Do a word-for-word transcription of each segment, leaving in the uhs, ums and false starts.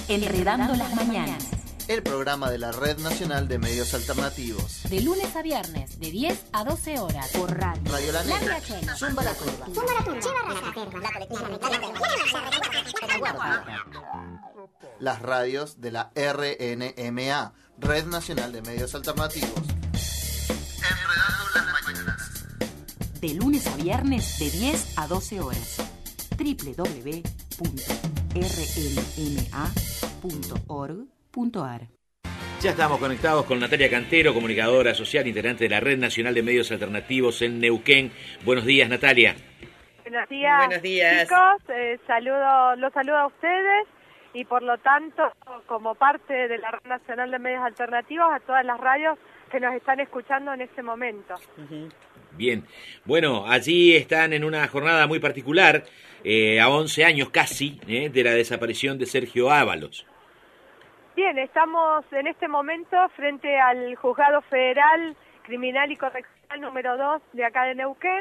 Enredando las mañanas. El programa de la Red Nacional de Medios Alternativos. De lunes a viernes, de diez a doce horas. Por radio. Radio La Negra. La Chena. Zumba la Turba. Zumba la Turba. Las radios de la R N M A, Red Nacional de Medios Alternativos. Enredando las mañanas. De lunes a viernes, de diez a doce horas. doble u doble u doble u punto r n m a punto org punto a r. Ya estamos conectados con Natalia Cantero, comunicadora social, integrante de la Red Nacional de Medios Alternativos en Neuquén. Buenos días, Natalia. Buenos días, Buenos días. chicos. Eh, saludo, los saludo a ustedes y por lo tanto, como parte de la Red Nacional de Medios Alternativos, a todas las radios que nos están escuchando en este momento. Uh-huh. Bien, bueno, allí están en una jornada muy particular, eh, a once años casi, eh, de la desaparición de Sergio Ábalos. Bien, estamos en este momento frente al Juzgado Federal Criminal y Correccional número dos de acá de Neuquén.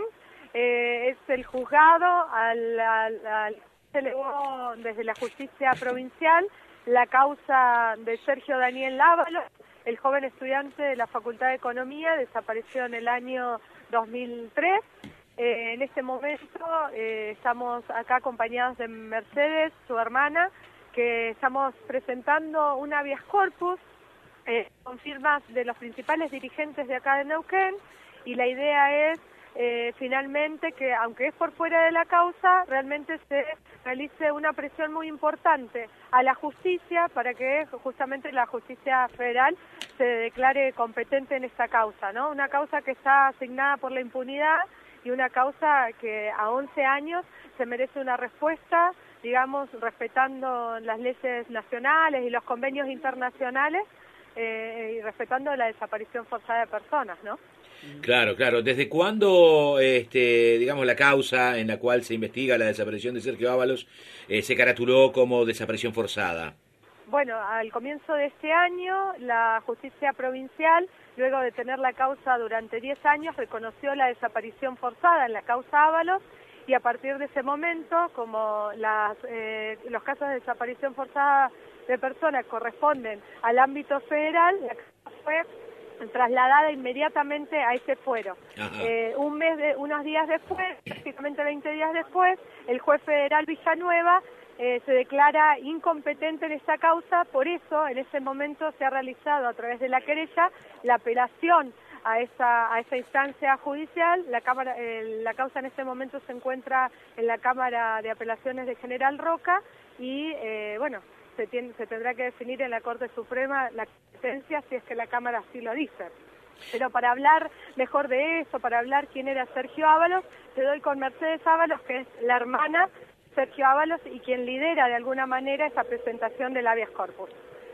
Eh, es el juzgado al, al, al se elevó desde la justicia provincial la causa de Sergio Daniel Ábalos, el joven estudiante de la Facultad de Economía, desapareció en el año dos mil tres. Eh, en este momento eh, estamos acá acompañados de Mercedes, su hermana, que estamos presentando un habeas corpus eh, con firmas de los principales dirigentes de acá de Neuquén, y la idea es eh, finalmente que, aunque es por fuera de la causa, realmente se realice una presión muy importante a la justicia para que justamente la justicia federal se declare competente en esta causa, ¿no? Una causa que está asignada por la impunidad y una causa que a once años se merece una respuesta, digamos, respetando las leyes nacionales y los convenios internacionales eh, y respetando la desaparición forzada de personas, ¿no? Claro, claro. ¿Desde cuándo, este, digamos, la causa en la cual se investiga la desaparición de Sergio Ábalos eh, se caratuló como desaparición forzada? Bueno, al comienzo de este año, la justicia provincial, luego de tener la causa durante diez años, reconoció la desaparición forzada en la causa Ábalos, y a partir de ese momento, como las, eh, los casos de desaparición forzada de personas corresponden al ámbito federal, la causa fue trasladada inmediatamente a ese fuero. Eh, un mes, de, unos días después, prácticamente veinte días después, el juez federal Villanueva eh, se declara incompetente en esta causa. Por eso, en ese momento se ha realizado a través de la querella la apelación a esa a esa instancia judicial. La cámara eh, la causa en este momento se encuentra en la Cámara de Apelaciones de General Roca y eh, bueno, se, tiene, se tendrá que definir en la Corte Suprema la competencia si es que la Cámara así lo dice. Pero para hablar mejor de eso, para hablar quién era Sergio Ábalos, te doy con Mercedes Ábalos, que es la hermana de Sergio Ábalos y quien lidera de alguna manera esa presentación del habeas corpus.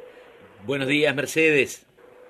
Buenos días, Mercedes.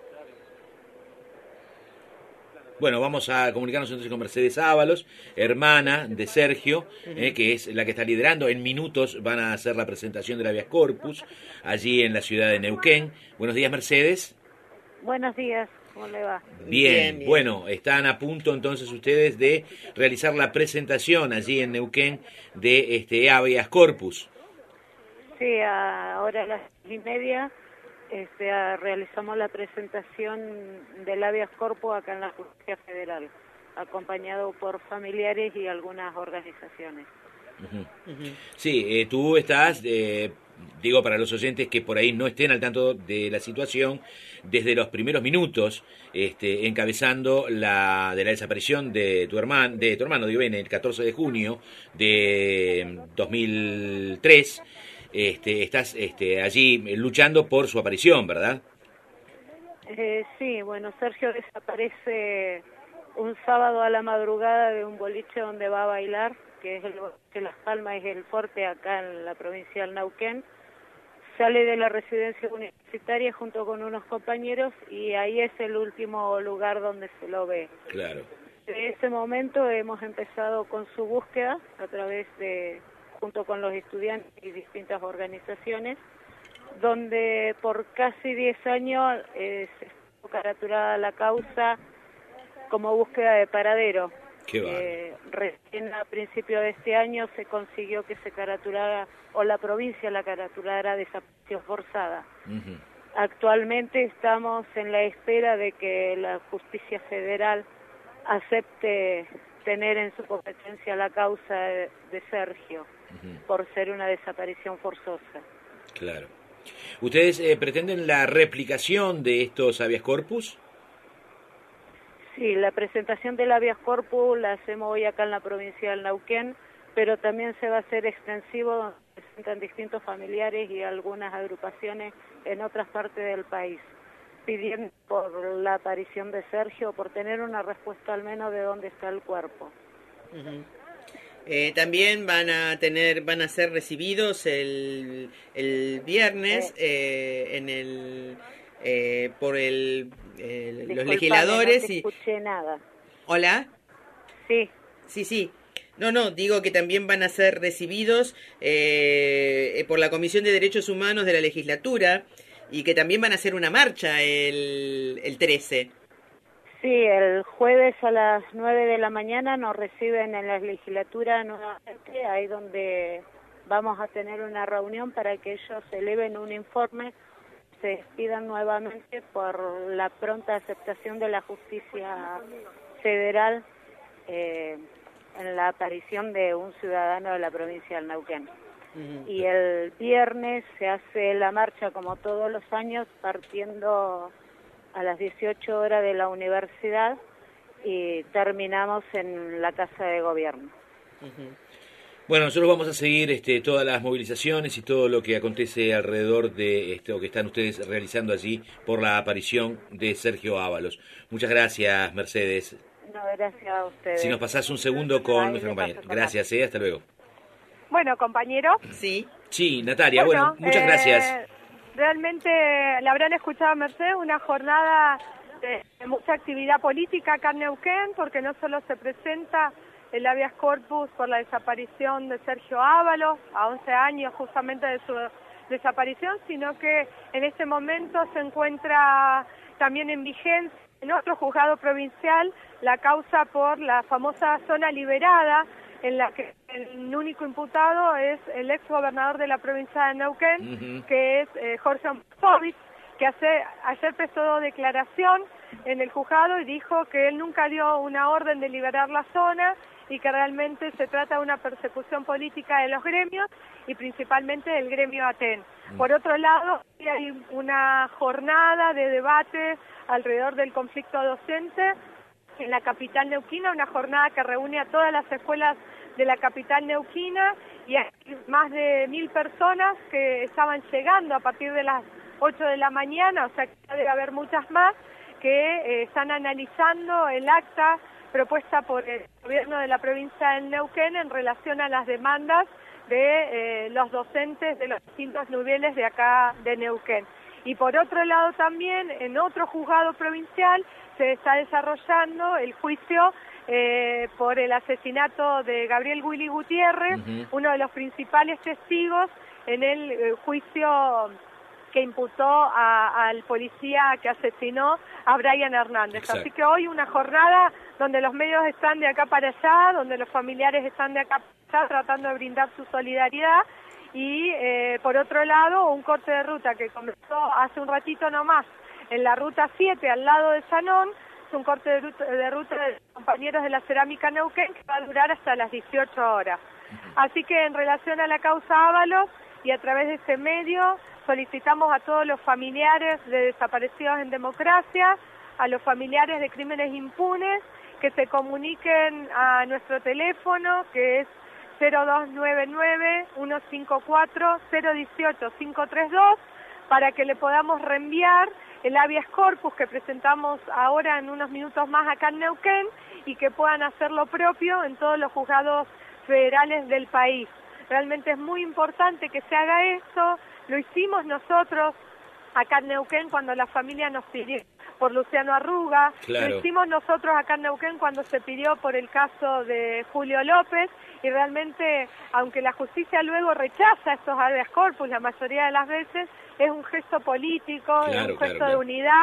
Bueno, vamos a comunicarnos entonces con Mercedes Ábalos, hermana de Sergio, eh, que es la que está liderando. En minutos van a hacer la presentación del habeas corpus allí en la ciudad de Neuquén. Buenos días, Mercedes. Buenos días, ¿cómo le va? Bien, Bien, bien. Bueno, están a punto entonces ustedes de realizar la presentación allí en Neuquén de este habeas corpus. Sí, a- ahora a las seis y media este, a- realizamos la presentación del habeas corpus acá en la Justicia Federal, acompañado por familiares y algunas organizaciones. Ujú. Sí, eh, tú estás, eh, digo para los oyentes que por ahí no estén al tanto de la situación, desde los primeros minutos, este, encabezando la de la desaparición de tu hermano, de tu hermano, digo bien, el catorce de junio de dos mil tres, este, estás este, allí luchando por su aparición, ¿verdad? Eh, sí, bueno, Sergio desaparece un sábado a la madrugada de un boliche donde va a bailar, que es el boliche Las Palmas, es el fuerte acá en la provincia del Neuquén. Sale de la residencia universitaria junto con unos compañeros y ahí es el último lugar donde se lo ve. Claro. Desde ese momento hemos empezado con su búsqueda a través de, junto con los estudiantes y distintas organizaciones, donde por casi diez años eh, se estuvo caraturada la causa como búsqueda de paradero. Qué eh, recién a principio de este año se consiguió que se caraturara, o la provincia la caraturara desaparición forzada. Uh-huh. Actualmente estamos en la espera de que la justicia federal acepte tener en su competencia la causa de, de Sergio, uh-huh, por ser una desaparición forzosa. Claro. ¿Ustedes eh, pretenden la replicación de estos habeas corpus? Sí, la presentación del habeas corpus la hacemos hoy acá en la provincia del Neuquén, pero también se va a hacer extensivo, presentan distintos familiares y algunas agrupaciones en otras partes del país, pidiendo por la aparición de Sergio, por tener una respuesta al menos de dónde está el cuerpo. Uh-huh. Eh, también van a tener, van a ser recibidos el, el viernes eh, en el eh, por el eh, los legisladores. No te y escuché nada. Hola. Sí. Sí, sí. No, no, digo que también van a ser recibidos eh, por la Comisión de Derechos Humanos de la legislatura y que también van a hacer una marcha el, el trece. Sí, el jueves a las nueve de la mañana nos reciben en la legislatura nuevamente, ahí donde vamos a tener una reunión para que ellos eleven un informe, se despidan nuevamente por la pronta aceptación de la justicia federal eh, en la aparición de un ciudadano de la provincia del Neuquén. Uh-huh. Y el viernes se hace la marcha como todos los años, partiendo a las dieciocho horas de la universidad y terminamos en la Casa de Gobierno. Uh-huh. Bueno, nosotros vamos a seguir este, todas las movilizaciones y todo lo que acontece alrededor de esto que están ustedes realizando allí por la aparición de Sergio Ábalos. Muchas gracias, Mercedes. No, gracias a ustedes. Si nos pasás un segundo con nuestra compañera. Gracias, eh, hasta luego. Bueno, compañero. Sí. Sí, Natalia, bueno, bueno muchas eh, gracias. Realmente la habrán escuchado, Mercedes, una jornada de, de mucha actividad política acá en Neuquén, porque no solo se presenta el habeas corpus por la desaparición de Sergio Ábalos, a once años justamente de su desaparición, sino que en este momento se encuentra también en vigencia en otro juzgado provincial la causa por la famosa zona liberada, en la que el único imputado es el ex gobernador de la provincia de Neuquén, uh-huh, que es eh, Jorge Ampovic, que hace, ayer prestó declaración en el juzgado y dijo que él nunca dio una orden de liberar la zona y que realmente se trata de una persecución política de los gremios y principalmente del gremio ATEN. Uh-huh. Por otro lado, hay una jornada de debate alrededor del conflicto docente en la capital neuquina, una jornada que reúne a todas las escuelas de la capital neuquina y hay más de mil personas que estaban llegando a partir de las ocho de la mañana, o sea que debe haber muchas más, que eh, están analizando el acta propuesta por el gobierno de la provincia del Neuquén en relación a las demandas de eh, los docentes de los distintos niveles de acá de Neuquén. Y por otro lado también, en otro juzgado provincial, se está desarrollando el juicio eh, por el asesinato de Gabriel Willy Gutiérrez, uh-huh, uno de los principales testigos en el eh, juicio que imputó a, al policía que asesinó a Brian Hernández. Exacto. Así que hoy una jornada donde los medios están de acá para allá, donde los familiares están de acá para allá tratando de brindar su solidaridad y eh, por otro lado un corte de ruta que comenzó hace un ratito nomás en la ruta siete al lado de Sanón, es un corte de ruta, de ruta de compañeros de la Cerámica Neuquén que va a durar hasta las dieciocho horas. Así que en relación a la causa Ábalos y a través de este medio solicitamos a todos los familiares de desaparecidos en democracia, a los familiares de crímenes impunes, que se comuniquen a nuestro teléfono que es cero dos nueve nueve, uno cinco cuatro, cero uno ocho, cinco tres dos para que le podamos reenviar el habeas corpus que presentamos ahora en unos minutos más acá en Neuquén y que puedan hacer lo propio en todos los juzgados federales del país. Realmente es muy importante que se haga esto, lo hicimos nosotros acá en Neuquén cuando la familia nos pidió por Luciano Arruga, claro. Lo hicimos nosotros acá en Neuquén cuando se pidió por el caso de Julio López y realmente, aunque la justicia luego rechaza estos habeas corpus la mayoría de las veces, es un gesto político, claro, es un gesto claro, de claro. unidad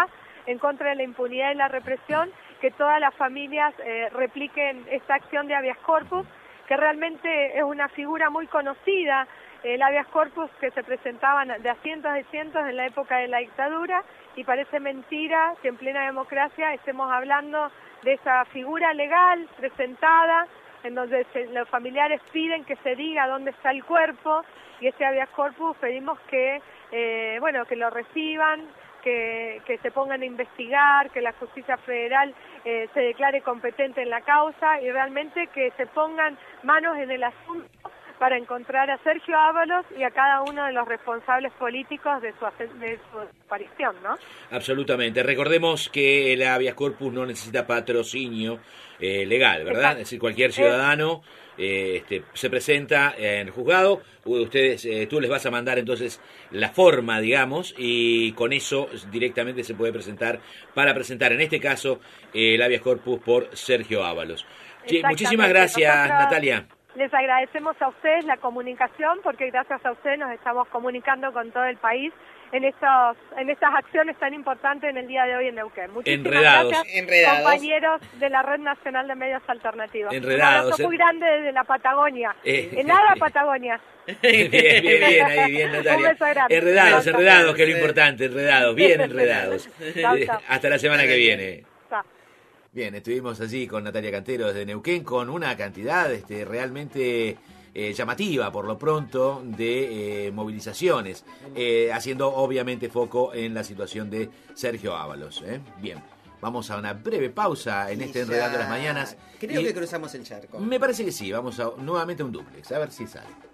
en contra de la impunidad y la represión, que todas las familias eh, repliquen esta acción de habeas corpus, que realmente es una figura muy conocida, el habeas corpus que se presentaban de a cientos y cientos en la época de la dictadura, y parece mentira que en plena democracia estemos hablando de esa figura legal presentada, en donde se, los familiares piden que se diga dónde está el cuerpo, y ese habeas corpus pedimos que, eh, bueno, que lo reciban, que, que se pongan a investigar, que la justicia federal eh, se declare competente en la causa y realmente que se pongan manos en el asunto para encontrar a Sergio Ábalos y a cada uno de los responsables políticos de su, de su aparición, ¿no? Absolutamente. Recordemos que el habeas corpus no necesita patrocinio eh, legal, ¿verdad? Exacto. Es decir, cualquier ciudadano eh, este, se presenta en el juzgado, ustedes, eh, tú les vas a mandar entonces la forma, digamos, y con eso directamente se puede presentar, para presentar en este caso eh, el habeas corpus por Sergio Ábalos. Sí, muchísimas gracias, Nosotros... Natalia. Les agradecemos a ustedes la comunicación, porque gracias a ustedes nos estamos comunicando con todo el país en estos, en estas acciones tan importantes en el día de hoy en Neuquén. Muchísimas Enredados. gracias, Enredados. compañeros de la Red Nacional de Medios Alternativos. Enredados. Un abrazo muy grande desde la Patagonia. Eh, en nada Patagonia. Bien, bien, bien, ahí, bien, Natalia. Un beso grande. Enredados, Chao, enredados, que es lo importante, enredados, bien enredados. Chao, chao. Hasta la semana que viene. Chao. Bien, estuvimos allí con Natalia Cantero desde Neuquén con una cantidad este, realmente eh, llamativa, por lo pronto, de eh, movilizaciones, eh, haciendo obviamente foco en la situación de Sergio Ábalos. ¿eh? Bien, vamos a una breve pausa en Sí, este Enredando ya. las Mañanas. Creo y que cruzamos el charco. Me parece que sí, vamos a, nuevamente a un dúplex, a ver si sale.